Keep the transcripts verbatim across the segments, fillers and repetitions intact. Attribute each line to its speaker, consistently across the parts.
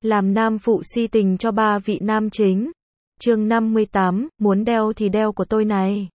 Speaker 1: làm nam phụ si tình cho ba vị nam chính. Chương năm mươi tám, muốn đeo thì đeo của tôi này.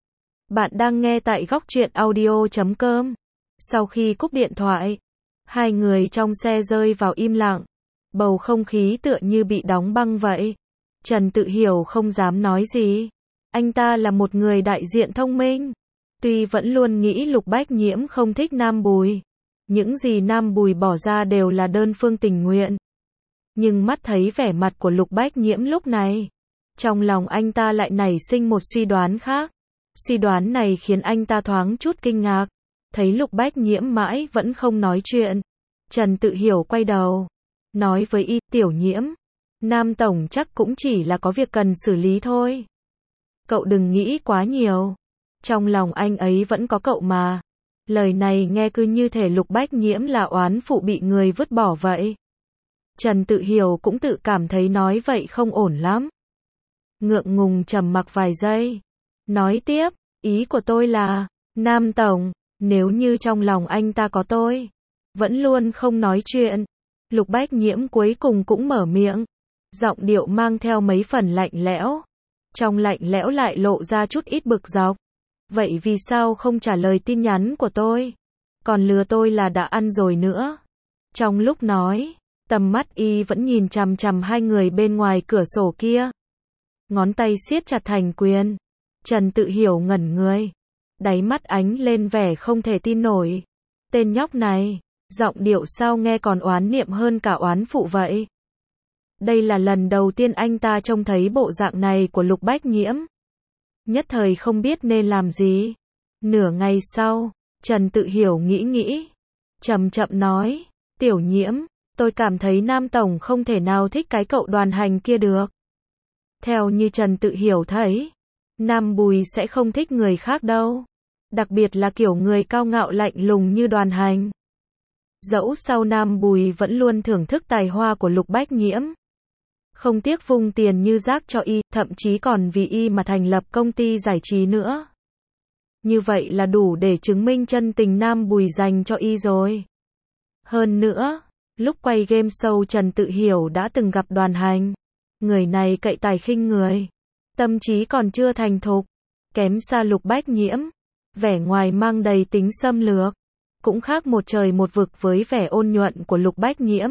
Speaker 1: Bạn đang nghe tại góc truyện audio chấm com. Sau khi cúp điện thoại, hai người trong xe rơi vào im lặng. Bầu không khí tựa như bị đóng băng vậy. Trần Tự Hiểu không dám nói gì. Anh ta là một người đại diện thông minh. Tuy vẫn luôn nghĩ Lục Bách Nhiễm không thích Nam Bùi. Những gì Nam Bùi bỏ ra đều là đơn phương tình nguyện. Nhưng mắt thấy vẻ mặt của Lục Bách Nhiễm lúc này, trong lòng anh ta lại nảy sinh một suy đoán khác. Suy đoán này khiến anh ta thoáng chút kinh ngạc. Thấy Lục Bách Nhiễm mãi vẫn không nói chuyện. Trần Tự Hiểu quay đầu, nói với y, Tiểu Nhiễm, Nam Tổng chắc cũng chỉ là có việc cần xử lý thôi. Cậu đừng nghĩ quá nhiều. Trong lòng anh ấy vẫn có cậu mà. Lời này nghe cứ như thể Lục Bách Nhiễm là oán phụ bị người vứt bỏ vậy. Trần Tự Hiểu cũng tự cảm thấy nói vậy không ổn lắm. Ngượng ngùng trầm mặc vài giây. Nói tiếp, ý của tôi là, Nam Tổng, nếu như trong lòng anh ta có tôi, vẫn luôn không nói chuyện. Lục Bách Nhiễm cuối cùng cũng mở miệng. Giọng điệu mang theo mấy phần lạnh lẽo. Trong lạnh lẽo lại lộ ra chút ít bực dọc. Vậy vì sao không trả lời tin nhắn của tôi? Còn lừa tôi là đã ăn rồi nữa. Trong lúc nói, tầm mắt y vẫn nhìn chằm chằm hai người bên ngoài cửa sổ kia. Ngón tay siết chặt thành quyền. Trần Tự Hiểu ngẩn người. Đáy mắt ánh lên vẻ không thể tin nổi. Tên nhóc này, giọng điệu sao nghe còn oán niệm hơn cả oán phụ vậy. Đây là lần đầu tiên anh ta trông thấy bộ dạng này của Lục Bách Nhiễm. Nhất thời không biết nên làm gì. Nửa ngày sau, Trần Tự Hiểu nghĩ nghĩ. Chậm chậm nói, Tiểu Nhiễm, tôi cảm thấy Nam Tổng không thể nào thích cái cậu Đoàn Hành kia được. Theo như Trần Tự Hiểu thấy, Nam Bùi sẽ không thích người khác đâu. Đặc biệt là kiểu người cao ngạo lạnh lùng như Đoàn Hành. Dẫu sau Nam Bùi vẫn luôn thưởng thức tài hoa của Lục Bách Nhiễm. Không tiếc vung tiền như rác cho y, thậm chí còn vì y mà thành lập công ty giải trí nữa. Như vậy là đủ để chứng minh chân tình Nam Bùi dành cho y rồi. Hơn nữa, lúc quay game show Trần Tự Hiểu đã từng gặp Đoàn Hành. Người này cậy tài khinh người. Tâm trí còn chưa thành thục. Kém xa Lục Bách Nhiễm. Vẻ ngoài mang đầy tính xâm lược. Cũng khác một trời một vực với vẻ ôn nhuận của Lục Bách Nhiễm.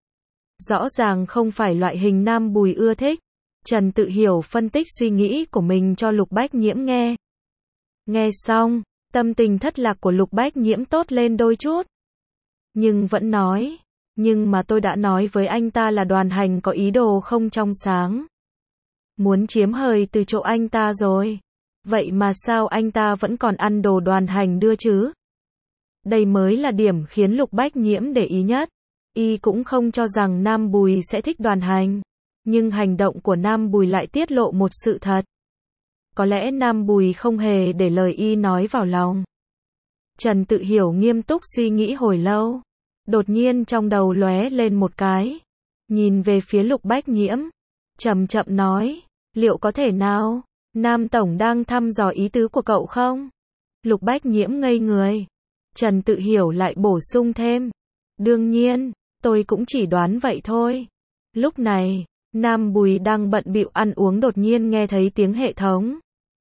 Speaker 1: Rõ ràng không phải loại hình Nam Bùi ưa thích. Trần Tự Hiểu phân tích suy nghĩ của mình cho Lục Bách Nhiễm nghe. Nghe xong, tâm tình thất lạc của Lục Bách Nhiễm tốt lên đôi chút. Nhưng vẫn nói, nhưng mà tôi đã nói với anh ta là Đoàn Hành có ý đồ không trong sáng. Muốn chiếm hời từ chỗ anh ta rồi. Vậy mà sao anh ta vẫn còn ăn đồ Đoàn Hành đưa chứ? Đây mới là điểm khiến Lục Bách Nhiễm để ý nhất. Y cũng không cho rằng Nam Bùi sẽ thích Đoàn Hành. Nhưng hành động của Nam Bùi lại tiết lộ một sự thật. Có lẽ Nam Bùi không hề để lời y nói vào lòng. Trần Tự Hiểu nghiêm túc suy nghĩ hồi lâu. Đột nhiên trong đầu lóe lên một cái. Nhìn về phía Lục Bách Nhiễm. Chậm chậm nói. Liệu có thể nào, Nam Tổng đang thăm dò ý tứ của cậu không? Lục Bách Nhiễm ngây người. Trần Tự Hiểu lại bổ sung thêm. Đương nhiên, tôi cũng chỉ đoán vậy thôi. Lúc này, Nam Bùi đang bận bịu ăn uống đột nhiên nghe thấy tiếng hệ thống.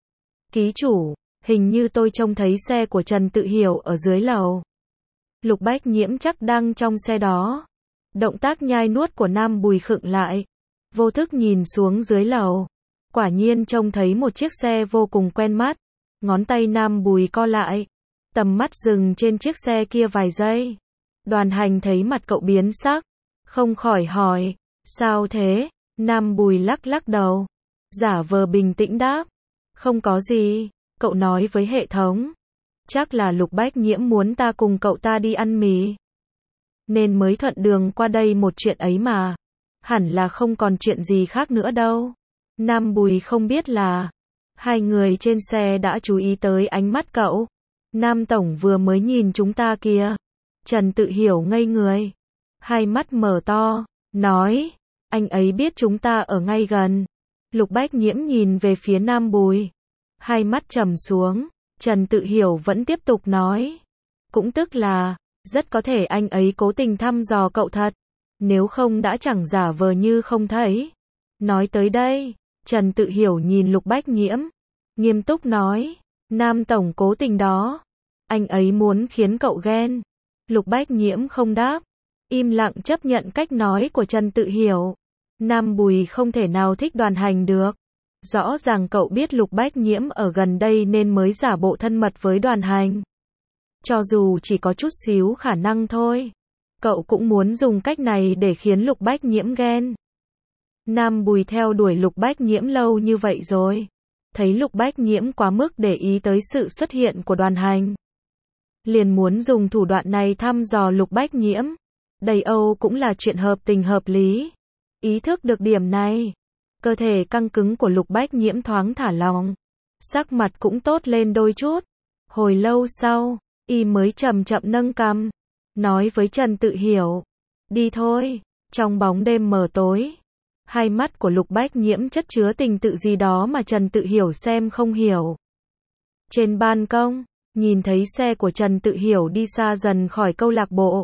Speaker 1: Ký chủ, hình như tôi trông thấy xe của Trần Tự Hiểu ở dưới lầu. Lục Bách Nhiễm chắc đang trong xe đó. Động tác nhai nuốt của Nam Bùi khựng lại. Vô thức nhìn xuống dưới lầu. Quả nhiên trông thấy một chiếc xe vô cùng quen mắt. Ngón tay Nam Bùi co lại. Tầm mắt dừng trên chiếc xe kia vài giây. Đoàn Hành thấy mặt cậu biến sắc. Không khỏi hỏi. Sao thế? Nam Bùi lắc lắc đầu. Giả vờ bình tĩnh đáp. Không có gì. Cậu nói với hệ thống. Chắc là Lục Bách Nhiễm muốn ta cùng cậu ta đi ăn mì. Nên mới thuận đường qua đây một chuyện ấy mà. Hẳn là không còn chuyện gì khác nữa đâu. Nam Bùi không biết là hai người trên xe đã chú ý tới ánh mắt cậu. Nam Tổng vừa mới nhìn chúng ta kìa. Trần Tự Hiểu ngây người. Hai mắt mở to. Nói. Anh ấy biết chúng ta ở ngay gần. Lục Bách Nhiễm nhìn về phía Nam Bùi. Hai mắt trầm xuống. Trần Tự Hiểu vẫn tiếp tục nói. Cũng tức là, rất có thể anh ấy cố tình thăm dò cậu thật. Nếu không đã chẳng giả vờ như không thấy. Nói tới đây, Trần Tự Hiểu nhìn Lục Bách Nhiễm, nghiêm túc nói, Nam tổng cố tình đó. Anh ấy muốn khiến cậu ghen. Lục Bách Nhiễm không đáp, im lặng chấp nhận cách nói của Trần Tự Hiểu. Nam Bùi không thể nào thích Đoàn Hành được. Rõ ràng cậu biết Lục Bách Nhiễm ở gần đây nên mới giả bộ thân mật với Đoàn Hành. Cho dù chỉ có chút xíu khả năng thôi, cậu cũng muốn dùng cách này để khiến Lục Bách Nhiễm ghen. Nam Bùi theo đuổi Lục Bách Nhiễm lâu như vậy rồi, thấy Lục Bách Nhiễm quá mức để ý tới sự xuất hiện của Đoàn Hành, liền muốn dùng thủ đoạn này thăm dò Lục Bách Nhiễm. Đầy Âu cũng là chuyện hợp tình hợp lý. Ý thức được điểm này, cơ thể căng cứng của Lục Bách Nhiễm thoáng thả lỏng, sắc mặt cũng tốt lên đôi chút. Hồi lâu sau, y mới chậm chậm nâng cằm, nói với Trần Tự Hiểu, đi thôi. Trong bóng đêm mờ tối, hai mắt của Lục Bách Nhiễm chất chứa tình tự gì đó mà Trần Tự Hiểu xem không hiểu. Trên ban công, nhìn thấy xe của Trần Tự Hiểu đi xa dần khỏi câu lạc bộ,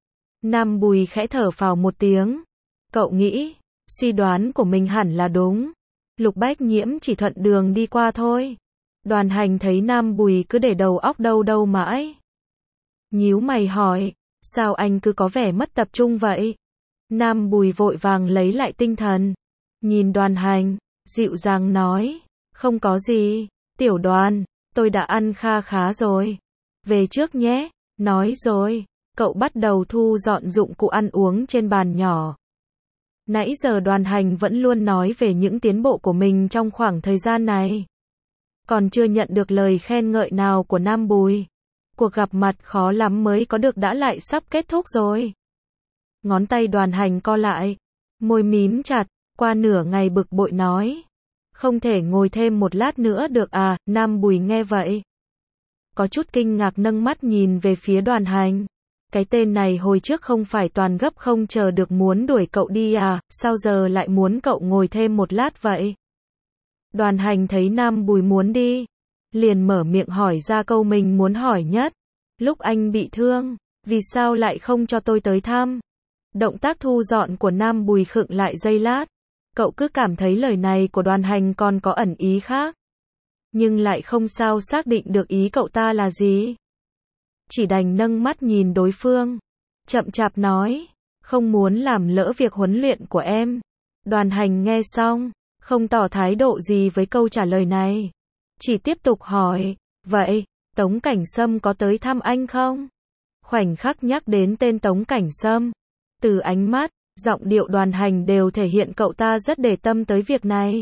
Speaker 1: Nam Bùi khẽ thở phào một tiếng. Cậu nghĩ, suy đoán của mình hẳn là đúng. Lục Bách Nhiễm chỉ thuận đường đi qua thôi. Đoàn Hành thấy Nam Bùi cứ để đầu óc đâu đâu mãi, nhíu mày hỏi, sao anh cứ có vẻ mất tập trung vậy? Nam Bùi vội vàng lấy lại tinh thần, nhìn Đoàn Hành, dịu dàng nói, không có gì, Tiểu Đoàn, tôi đã ăn kha khá rồi. Về trước nhé. Nói rồi, cậu bắt đầu thu dọn dụng cụ ăn uống trên bàn nhỏ. Nãy giờ Đoàn Hành vẫn luôn nói về những tiến bộ của mình trong khoảng thời gian này, còn chưa nhận được lời khen ngợi nào của Nam Bùi. Cuộc gặp mặt khó lắm mới có được đã lại sắp kết thúc rồi. Ngón tay Đoàn Hành co lại, môi mím chặt, qua nửa ngày bực bội nói, không thể ngồi thêm một lát nữa được à? Nam Bùi nghe vậy, có chút kinh ngạc nâng mắt nhìn về phía Đoàn Hành. Cái tên này hồi trước không phải toàn gấp không chờ được muốn đuổi cậu đi à, sao giờ lại muốn cậu ngồi thêm một lát vậy? Đoàn Hành thấy Nam Bùi muốn đi, liền mở miệng hỏi ra câu mình muốn hỏi nhất. Lúc anh bị thương, vì sao lại không cho tôi tới thăm? Động tác thu dọn của Nam Bùi khựng lại giây lát. Cậu cứ cảm thấy lời này của Đoàn Hành còn có ẩn ý khác, nhưng lại không sao xác định được ý cậu ta là gì. Chỉ đành nâng mắt nhìn đối phương, chậm chạp nói, không muốn làm lỡ việc huấn luyện của em. Đoàn Hành nghe xong, không tỏ thái độ gì với câu trả lời này, chỉ tiếp tục hỏi, vậy, Tống Cảnh Sâm có tới thăm anh không? Khoảnh khắc nhắc đến tên Tống Cảnh Sâm, từ ánh mắt, giọng điệu Đoàn Hành đều thể hiện cậu ta rất để tâm tới việc này.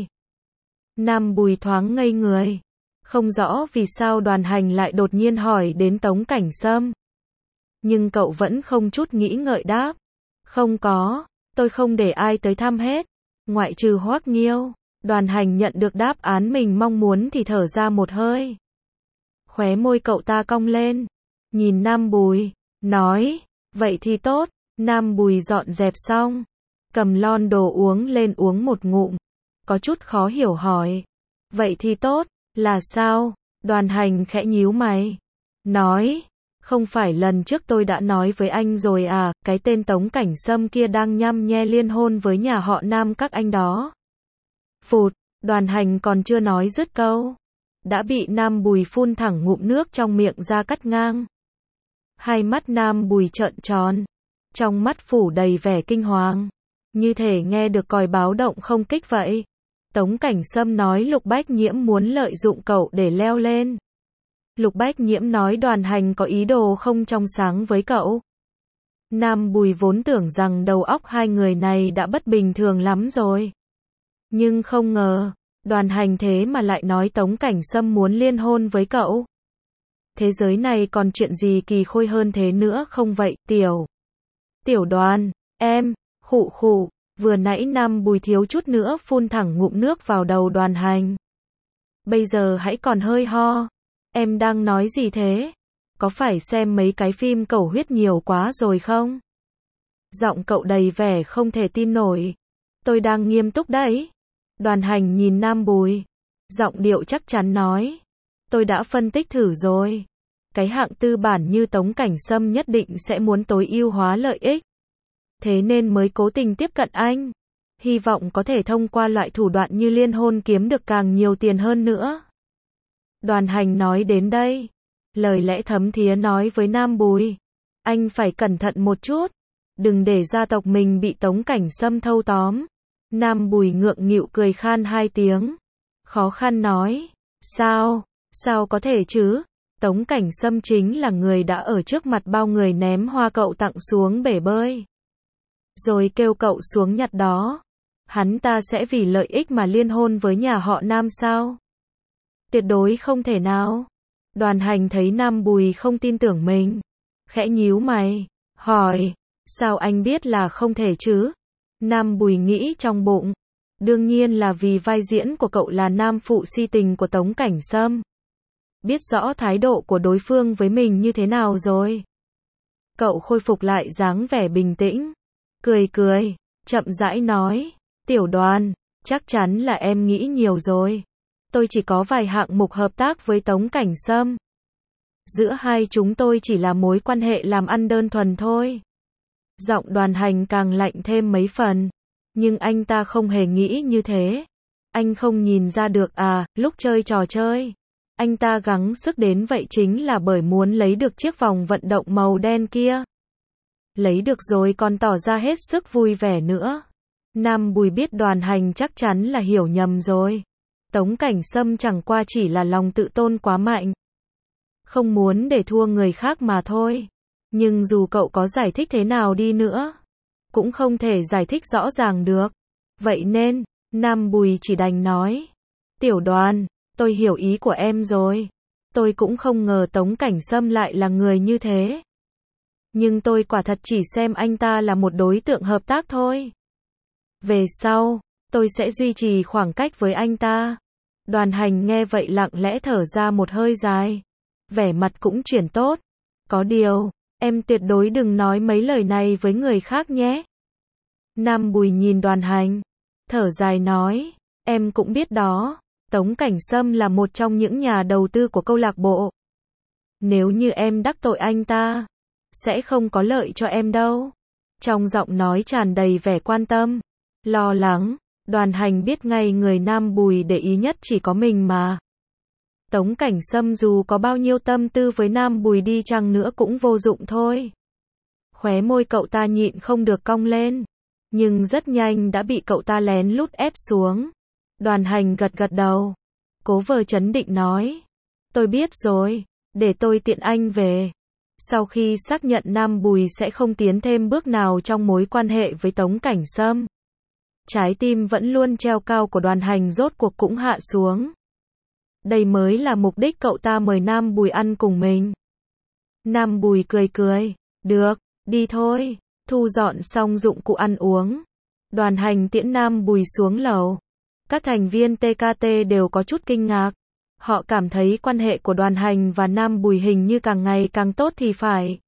Speaker 1: Nam Bùi thoáng ngây người, không rõ vì sao Đoàn Hành lại đột nhiên hỏi đến Tống Cảnh Sâm. Nhưng cậu vẫn không chút nghĩ ngợi đáp, không có, tôi không để ai tới thăm hết, ngoại trừ Hoắc Nghiêu. Đoàn Hành nhận được đáp án mình mong muốn thì thở ra một hơi. Khóe môi cậu ta cong lên, nhìn Nam Bùi, nói, vậy thì tốt. Nam Bùi dọn dẹp xong, cầm lon đồ uống lên uống một ngụm, có chút khó hiểu hỏi, vậy thì tốt, là sao? Đoàn Hành khẽ nhíu mày, nói, không phải lần trước tôi đã nói với anh rồi à, cái tên Tống Cảnh Sâm kia đang nhăm nhe liên hôn với nhà họ Nam các anh đó. Phụt, Đoàn Hành còn chưa nói dứt câu, đã bị Nam Bùi phun thẳng ngụm nước trong miệng ra cắt ngang. Hai mắt Nam Bùi trợn tròn, trong mắt phủ đầy vẻ kinh hoàng, như thể nghe được còi báo động không kích vậy. Tống Cảnh Sâm nói Lục Bách Nhiễm muốn lợi dụng cậu để leo lên. Lục Bách Nhiễm nói Đoàn Hành có ý đồ không trong sáng với cậu. Nam Bùi vốn tưởng rằng đầu óc hai người này đã bất bình thường lắm rồi, nhưng không ngờ, Đoàn Hành thế mà lại nói Tống Cảnh Sâm muốn liên hôn với cậu. Thế giới này còn chuyện gì kỳ khôi hơn thế nữa không vậy, tiểu... Tiểu Đoàn, em, khụ khụ, vừa nãy Nam Bùi thiếu chút nữa phun thẳng ngụm nước vào đầu Đoàn Hành. Bây giờ hãy còn hơi ho. Em đang nói gì thế? Có phải xem mấy cái phim cầu huyết nhiều quá rồi không? Giọng cậu đầy vẻ không thể tin nổi. Tôi đang nghiêm túc đấy. Đoàn Hành nhìn Nam Bùi, giọng điệu chắc chắn nói, tôi đã phân tích thử rồi. Cái hạng tư bản như Tống Cảnh Sâm nhất định sẽ muốn tối ưu hóa lợi ích. thế nên mới cố tình tiếp cận anh. Hy vọng có thể thông qua loại thủ đoạn như liên hôn kiếm được càng nhiều tiền hơn nữa. Đoàn Hành nói đến đây, lời lẽ thấm thía nói với Nam Bùi, anh phải cẩn thận một chút, đừng để gia tộc mình bị Tống Cảnh Sâm thâu tóm. Nam Bùi ngượng nghịu cười khan hai tiếng, khó khăn nói, sao, sao có thể chứ, Tống Cảnh Sâm chính là người đã ở trước mặt bao người ném hoa cậu tặng xuống bể bơi, rồi kêu cậu xuống nhặt đó. Hắn ta sẽ vì lợi ích mà liên hôn với nhà họ Nam sao? Tuyệt đối không thể nào. Đoàn Hành thấy Nam Bùi không tin tưởng mình, khẽ nhíu mày, hỏi, sao anh biết là không thể chứ? Nam Bùi nghĩ trong bụng, đương nhiên là vì vai diễn của cậu là nam phụ si tình của Tống Cảnh Sâm. Biết rõ thái độ của đối phương với mình như thế nào rồi. Cậu khôi phục lại dáng vẻ bình tĩnh, cười cười, chậm rãi nói, Tiểu Đoàn, chắc chắn là em nghĩ nhiều rồi. Tôi chỉ có vài hạng mục hợp tác với Tống Cảnh Sâm. Giữa hai chúng tôi chỉ là mối quan hệ làm ăn đơn thuần thôi. Giọng Đoàn Hành càng lạnh thêm mấy phần. Nhưng anh ta không hề nghĩ như thế. Anh không nhìn ra được à, lúc chơi trò chơi. Anh ta gắng sức đến vậy chính là bởi muốn lấy được chiếc vòng vận động màu đen kia. Lấy được rồi còn tỏ ra hết sức vui vẻ nữa. Nam Bùi biết Đoàn Hành chắc chắn là hiểu nhầm rồi. Tống Cảnh Sâm chẳng qua chỉ là lòng tự tôn quá mạnh. Không muốn để thua người khác mà thôi. Nhưng dù cậu có giải thích thế nào đi nữa, cũng không thể giải thích rõ ràng được. Vậy nên, Nam Bùi chỉ đành nói, Tiểu Đoàn, tôi hiểu ý của em rồi. Tôi cũng không ngờ Tống Cảnh Sâm lại là người như thế. Nhưng tôi quả thật chỉ xem anh ta là một đối tượng hợp tác thôi. Về sau, tôi sẽ duy trì khoảng cách với anh ta. Đoàn Hành nghe vậy lặng lẽ thở ra một hơi dài. Vẻ mặt cũng chuyển tốt. Có điều, em tuyệt đối đừng nói mấy lời này với người khác nhé. Nam Bùi nhìn Đoàn Hành, thở dài nói, em cũng biết đó, Tống Cảnh Sâm là một trong những nhà đầu tư của câu lạc bộ. Nếu như em đắc tội anh ta, sẽ không có lợi cho em đâu. Trong giọng nói tràn đầy vẻ quan tâm, lo lắng. Đoàn Hành biết ngay người Nam Bùi để ý nhất chỉ có mình mà. Tống Cảnh Sâm dù có bao nhiêu tâm tư với Nam Bùi đi chăng nữa cũng vô dụng thôi. Khóe môi cậu ta nhịn không được cong lên, nhưng rất nhanh đã bị cậu ta lén lút ép xuống. Đoàn Hành gật gật đầu, cố vờ trấn định nói, tôi biết rồi, để tôi tiện anh về. Sau khi xác nhận Nam Bùi sẽ không tiến thêm bước nào trong mối quan hệ với Tống Cảnh Sâm, trái tim vẫn luôn treo cao của Đoàn Hành rốt cuộc cũng hạ xuống. Đây mới là mục đích cậu ta mời Nam Bùi ăn cùng mình. Nam Bùi cười cười, được, đi thôi. Thu dọn xong dụng cụ ăn uống, Đoàn Hành tiễn Nam Bùi xuống lầu. Các thành viên tê ca tê đều có chút kinh ngạc. Họ cảm thấy quan hệ của Đoàn Hành và Nam Bùi hình như càng ngày càng tốt thì phải.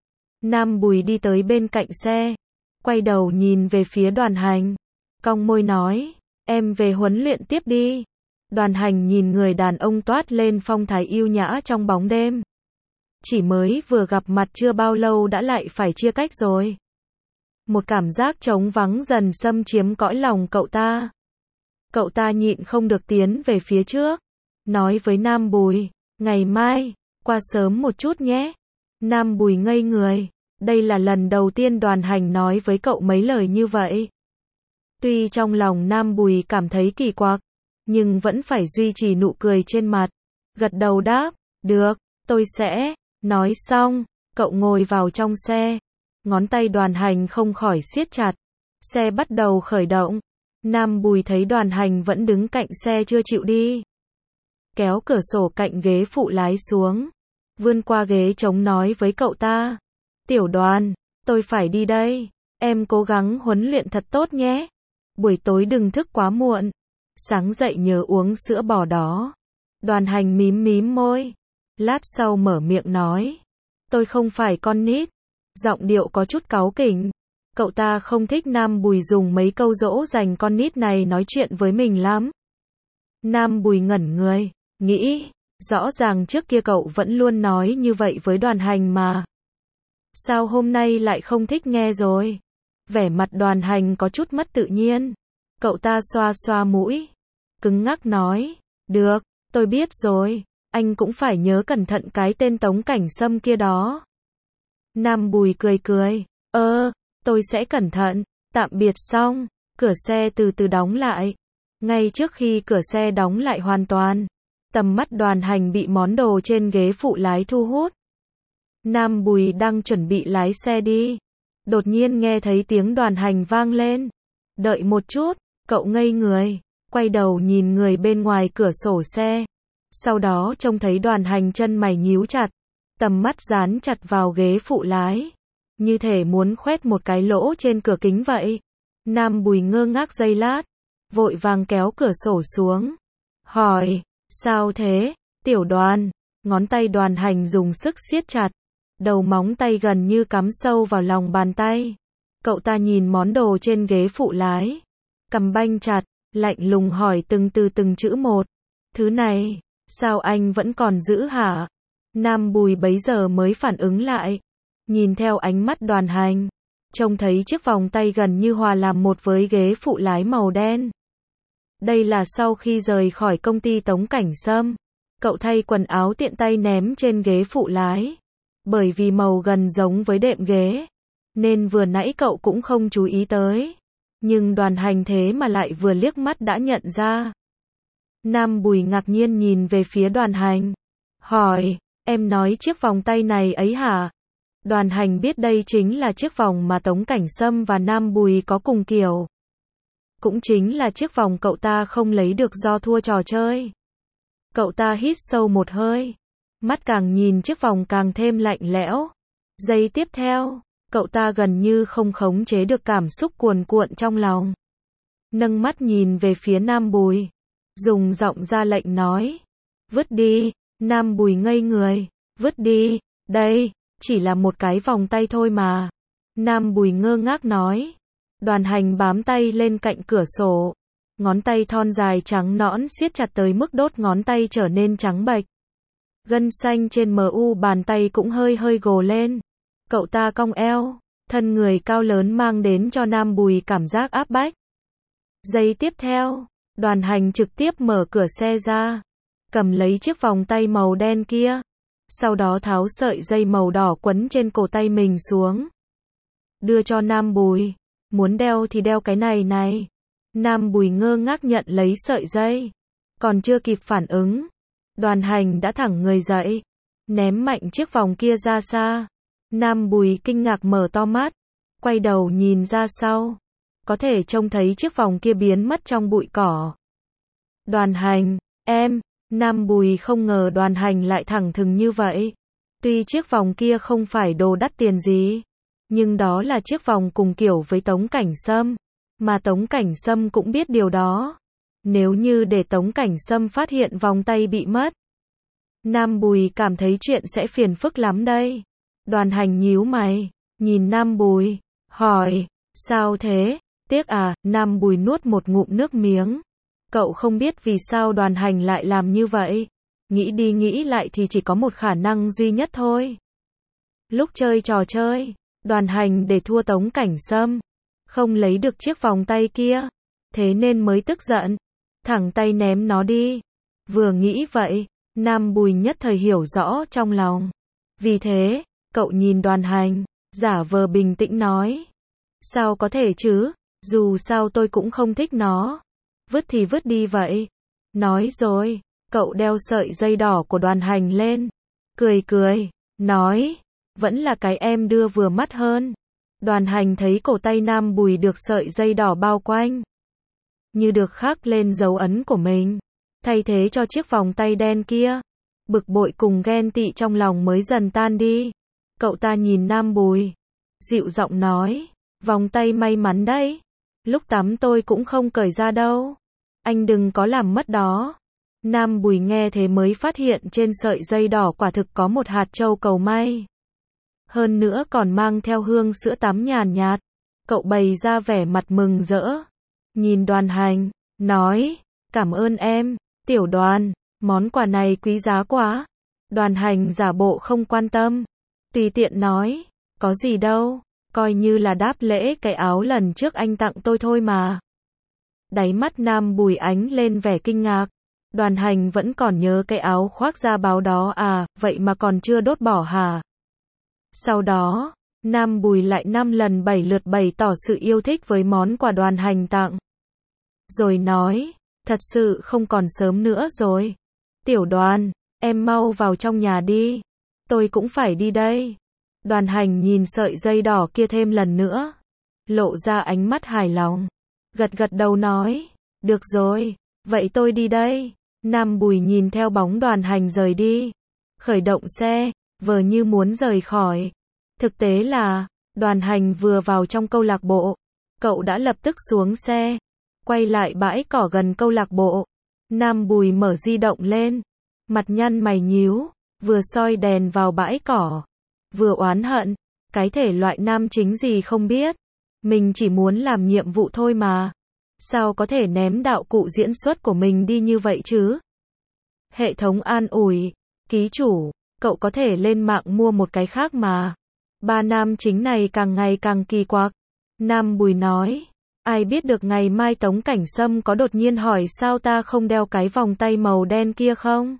Speaker 1: Nam Bùi đi tới bên cạnh xe, quay đầu nhìn về phía Đoàn Hành, cong môi nói, em về huấn luyện tiếp đi. Đoàn Hành nhìn người đàn ông toát lên phong thái yêu nhã trong bóng đêm. Chỉ mới vừa gặp mặt chưa bao lâu đã lại phải chia cách rồi. Một cảm giác trống vắng dần xâm chiếm cõi lòng cậu ta. Cậu ta nhịn không được tiến về phía trước, nói với Nam Bùi, ngày mai, qua sớm một chút nhé. Nam Bùi ngây người, đây là lần đầu tiên Đoàn Hành nói với cậu mấy lời như vậy. Tuy trong lòng Nam Bùi cảm thấy kỳ quặc, nhưng vẫn phải duy trì nụ cười trên mặt. Gật đầu đáp, được, tôi sẽ. Nói xong, cậu ngồi vào trong xe. Ngón tay Đoàn Hành không khỏi siết chặt. Xe bắt đầu khởi động. Nam Bùi thấy Đoàn Hành vẫn đứng cạnh xe chưa chịu đi. Kéo cửa sổ cạnh ghế phụ lái xuống. Vươn qua ghế trống nói với cậu ta. Tiểu Đoàn, tôi phải đi đây. Em cố gắng huấn luyện thật tốt nhé. Buổi tối đừng thức quá muộn. Sáng dậy nhớ uống sữa bò đó. Đoàn Hành mím mím môi. Lát sau mở miệng nói. Tôi không phải con nít. Giọng điệu có chút cáu kỉnh. Cậu ta không thích Nam Bùi dùng mấy câu dỗ dành con nít này nói chuyện với mình lắm. Nam Bùi ngẩn người, nghĩ, rõ ràng trước kia cậu vẫn luôn nói như vậy với Đoàn Hành mà. Sao hôm nay lại không thích nghe rồi? Vẻ mặt Đoàn Hành có chút mất tự nhiên. Cậu ta xoa xoa mũi, cứng ngắc nói, được, tôi biết rồi, anh cũng phải nhớ cẩn thận cái tên Tống Cảnh Sâm kia đó. Nam Bùi cười cười, ơ, tôi sẽ cẩn thận. Tạm biệt xong, cửa xe từ từ đóng lại. Ngay trước khi cửa xe đóng lại hoàn toàn, tầm mắt Đoàn Hành bị món đồ trên ghế phụ lái thu hút. Nam Bùi đang chuẩn bị lái xe đi. Đột nhiên nghe thấy tiếng Đoàn Hành vang lên. Đợi một chút, cậu ngây người, quay đầu nhìn người bên ngoài cửa sổ xe. Sau đó trông thấy Đoàn Hành chân mày nhíu chặt, tầm mắt dán chặt vào ghế phụ lái, như thể muốn khoét một cái lỗ trên cửa kính vậy. Nam Bùi ngơ ngác giây lát, vội vàng kéo cửa sổ xuống, hỏi, sao thế, tiểu Đoàn? Ngón tay Đoàn Hành dùng sức siết chặt, đầu móng tay gần như cắm sâu vào lòng bàn tay. Cậu ta nhìn món đồ trên ghế phụ lái, cầm banh chặt, lạnh lùng hỏi từng từ từng chữ một. Thứ này, sao anh vẫn còn giữ hả? Nam Bùi bấy giờ mới phản ứng lại, nhìn theo ánh mắt Đoàn Hành, trông thấy chiếc vòng tay gần như hòa làm một với ghế phụ lái màu đen. Đây là sau khi rời khỏi công ty Tống Cảnh Sâm, cậu thay quần áo tiện tay ném trên ghế phụ lái. Bởi vì màu gần giống với đệm ghế, nên vừa nãy cậu cũng không chú ý tới. Nhưng Đoàn Hành thế mà lại vừa liếc mắt đã nhận ra. Nam Bùi ngạc nhiên nhìn về phía Đoàn Hành, hỏi, em nói chiếc vòng tay này ấy hả? Đoàn Hành biết đây chính là chiếc vòng mà Tống Cảnh Sâm và Nam Bùi có cùng kiểu. Cũng chính là chiếc vòng cậu ta không lấy được do thua trò chơi. Cậu ta hít sâu một hơi, mắt càng nhìn chiếc vòng càng thêm lạnh lẽo. Giây tiếp theo, cậu ta gần như không khống chế được cảm xúc cuồn cuộn trong lòng. Nâng mắt nhìn về phía Nam Bùi, dùng giọng ra lệnh nói, vứt đi. Nam Bùi ngây người, vứt đi, đây, chỉ là một cái vòng tay thôi mà. Nam Bùi ngơ ngác nói. Đoàn Hành bám tay lên cạnh cửa sổ, ngón tay thon dài trắng nõn siết chặt tới mức đốt ngón tay trở nên trắng bệch. Gân xanh trên mu bàn tay cũng hơi hơi gồ lên. Cậu ta cong eo, thân người cao lớn mang đến cho Nam Bùi cảm giác áp bách. Giây tiếp theo, Đoàn Hành trực tiếp mở cửa xe ra, cầm lấy chiếc vòng tay màu đen kia, sau đó tháo sợi dây màu đỏ quấn trên cổ tay mình xuống, đưa cho Nam Bùi, muốn đeo thì đeo cái này này. Nam Bùi ngơ ngác nhận lấy sợi dây, còn chưa kịp phản ứng, Đoàn Hành đã thẳng người dậy, ném mạnh chiếc vòng kia ra xa. Nam Bùi kinh ngạc mở to mắt, quay đầu nhìn ra sau, có thể trông thấy chiếc vòng kia biến mất trong bụi cỏ. Đoàn Hành, em, Nam Bùi không ngờ Đoàn Hành lại thẳng thừng như vậy. Tuy chiếc vòng kia không phải đồ đắt tiền gì, nhưng đó là chiếc vòng cùng kiểu với Tống Cảnh Sâm, mà Tống Cảnh Sâm cũng biết điều đó. Nếu như để Tống Cảnh Sâm phát hiện vòng tay bị mất, Nam Bùi cảm thấy chuyện sẽ phiền phức lắm đây. Đoàn Hành nhíu mày, nhìn Nam Bùi, hỏi, sao thế, tiếc à? Nam Bùi nuốt một ngụm nước miếng. Cậu không biết vì sao Đoàn Hành lại làm như vậy. Nghĩ đi nghĩ lại thì chỉ có một khả năng duy nhất thôi. Lúc chơi trò chơi, Đoàn Hành để thua Tống Cảnh Sâm, không lấy được chiếc vòng tay kia, thế nên mới tức giận, thẳng tay ném nó đi. Vừa nghĩ vậy, Nam Bùi nhất thời hiểu rõ trong lòng. Vì thế, cậu nhìn Đoàn Hành, giả vờ bình tĩnh nói, sao có thể chứ, dù sao tôi cũng không thích nó. Vứt thì vứt đi vậy. Nói rồi, cậu đeo sợi dây đỏ của Đoàn Hành lên, cười cười, nói, vẫn là cái em đưa vừa mắt hơn. Đoàn Hành thấy cổ tay Nam Bùi được sợi dây đỏ bao quanh, như được khắc lên dấu ấn của mình, thay thế cho chiếc vòng tay đen kia. Bực bội cùng ghen tị trong lòng mới dần tan đi. Cậu ta nhìn Nam Bùi, dịu giọng nói, vòng tay may mắn đấy. Lúc tắm tôi cũng không cởi ra đâu. Anh đừng có làm mất đó. Nam Bùi nghe thế mới phát hiện trên sợi dây đỏ quả thực có một hạt châu cầu may. Hơn nữa còn mang theo hương sữa tắm nhàn nhạt. Cậu bày ra vẻ mặt mừng rỡ, nhìn Đoàn Hành, nói, cảm ơn em, tiểu Đoàn, món quà này quý giá quá. Đoàn Hành giả bộ không quan tâm, tùy tiện nói, có gì đâu, Coi như là đáp lễ cái áo lần trước anh tặng tôi thôi mà. Đáy mắt Nam Bùi ánh lên vẻ kinh ngạc. Đoàn Hành vẫn còn nhớ cái áo khoác da báo đó à, vậy mà còn chưa đốt bỏ hả? Sau đó, Nam Bùi lại năm lần bảy lượt bày tỏ sự yêu thích với món quà Đoàn Hành tặng. Rồi nói, thật sự không còn sớm nữa rồi. Tiểu Đoàn, em mau vào trong nhà đi. Tôi cũng phải đi đây. Đoàn Hành nhìn sợi dây đỏ kia thêm lần nữa. Lộ ra ánh mắt hài lòng. Gật gật đầu nói, được rồi, vậy tôi đi đây. Nam Bùi nhìn theo bóng Đoàn Hành rời đi. Khởi động xe, vờ như muốn rời khỏi. Thực tế là, Đoàn Hành vừa vào trong câu lạc bộ. Cậu đã lập tức xuống xe. Quay lại bãi cỏ gần câu lạc bộ. Nam Bùi mở di động lên. Mặt nhăn mày nhíu. Vừa soi đèn vào bãi cỏ. Vừa oán hận. Cái thể loại nam chính gì không biết. Mình chỉ muốn làm nhiệm vụ thôi mà. Sao có thể ném đạo cụ diễn xuất của mình đi như vậy chứ? Hệ thống an ủi. Ký chủ, cậu có thể lên mạng mua một cái khác mà. Ba nam chính này càng ngày càng kỳ quặc. Nam Bùi nói. Ai biết được ngày mai Tống Cảnh Sâm có đột nhiên hỏi sao ta không đeo cái vòng tay màu đen kia không?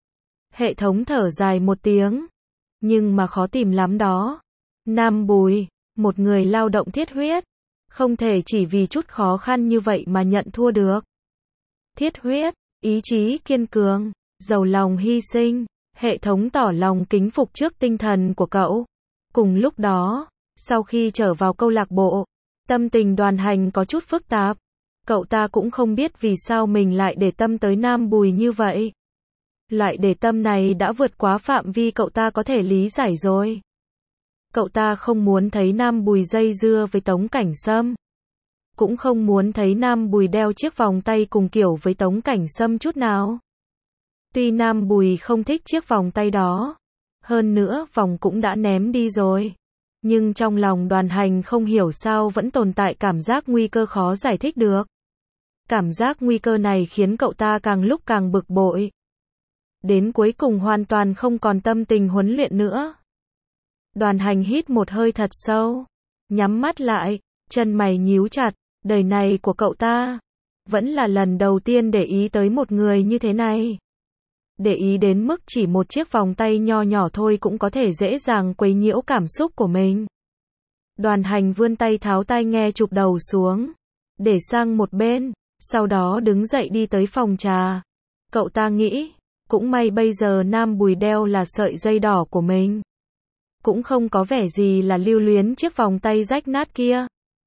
Speaker 1: Hệ thống thở dài một tiếng. Nhưng mà khó tìm lắm đó. Nam Bùi, một người lao động thiết huyết. Không thể chỉ vì chút khó khăn như vậy mà nhận thua được. Thiết huyết, ý chí kiên cường, giàu lòng hy sinh. Hệ thống tỏ lòng kính phục trước tinh thần của cậu. Cùng lúc đó, sau khi trở vào câu lạc bộ, tâm tình Đoàn Hành có chút phức tạp. Cậu ta cũng không biết vì sao mình lại để tâm tới Nam Bùi như vậy. Loại để tâm này đã vượt quá phạm vi cậu ta có thể lý giải rồi. Cậu ta không muốn thấy Nam Bùi dây dưa với Tống Cảnh Sâm. Cũng không muốn thấy Nam Bùi đeo chiếc vòng tay cùng kiểu với Tống Cảnh Sâm chút nào. Tuy Nam Bùi không thích chiếc vòng tay đó. Hơn nữa vòng cũng đã ném đi rồi. Nhưng trong lòng Đoàn Hành không hiểu sao vẫn tồn tại cảm giác nguy cơ khó giải thích được. Cảm giác nguy cơ này khiến cậu ta càng lúc càng bực bội. Đến cuối cùng hoàn toàn không còn tâm tình huấn luyện nữa. Đoàn Hành hít một hơi thật sâu. Nhắm mắt lại, chân mày nhíu chặt. Đời này của cậu ta vẫn là lần đầu tiên để ý tới một người như thế này. Để ý đến mức chỉ một chiếc vòng tay nho nhỏ thôi cũng có thể dễ dàng quấy nhiễu cảm xúc của mình. Đoàn Hành vươn tay tháo tai nghe chụp đầu xuống. Để sang một bên. Sau đó đứng dậy đi tới phòng trà. Cậu ta nghĩ. Cũng may bây giờ Nam Bùi đeo là sợi dây đỏ của mình. Cũng không có vẻ gì là lưu luyến chiếc vòng tay rách nát kia.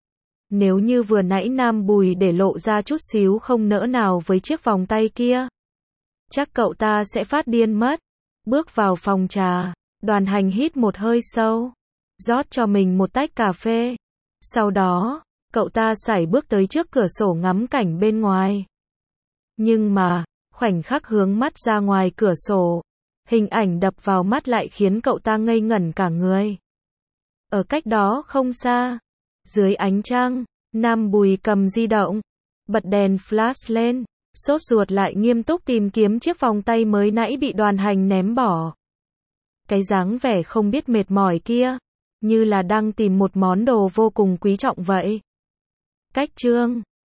Speaker 1: Nếu như vừa nãy Nam Bùi để lộ ra chút xíu không nỡ nào với chiếc vòng tay kia. Chắc cậu ta sẽ phát điên mất. Bước vào phòng trà. Đoàn Hành hít một hơi sâu. Rót cho mình một tách cà phê. Sau đó, cậu ta sải bước tới trước cửa sổ ngắm cảnh bên ngoài. Nhưng mà, khoảnh khắc hướng mắt ra ngoài cửa sổ. Hình ảnh đập vào mắt lại khiến cậu ta ngây ngẩn cả người. Ở cách đó không xa. Dưới ánh trăng, Nam Bùi cầm di động. Bật đèn flash lên. Sốt ruột lại nghiêm túc tìm kiếm chiếc vòng tay mới nãy bị Đoàn Hành ném bỏ. Cái dáng vẻ không biết mệt mỏi kia. Như là đang tìm một món đồ vô cùng quý trọng vậy. Cách chương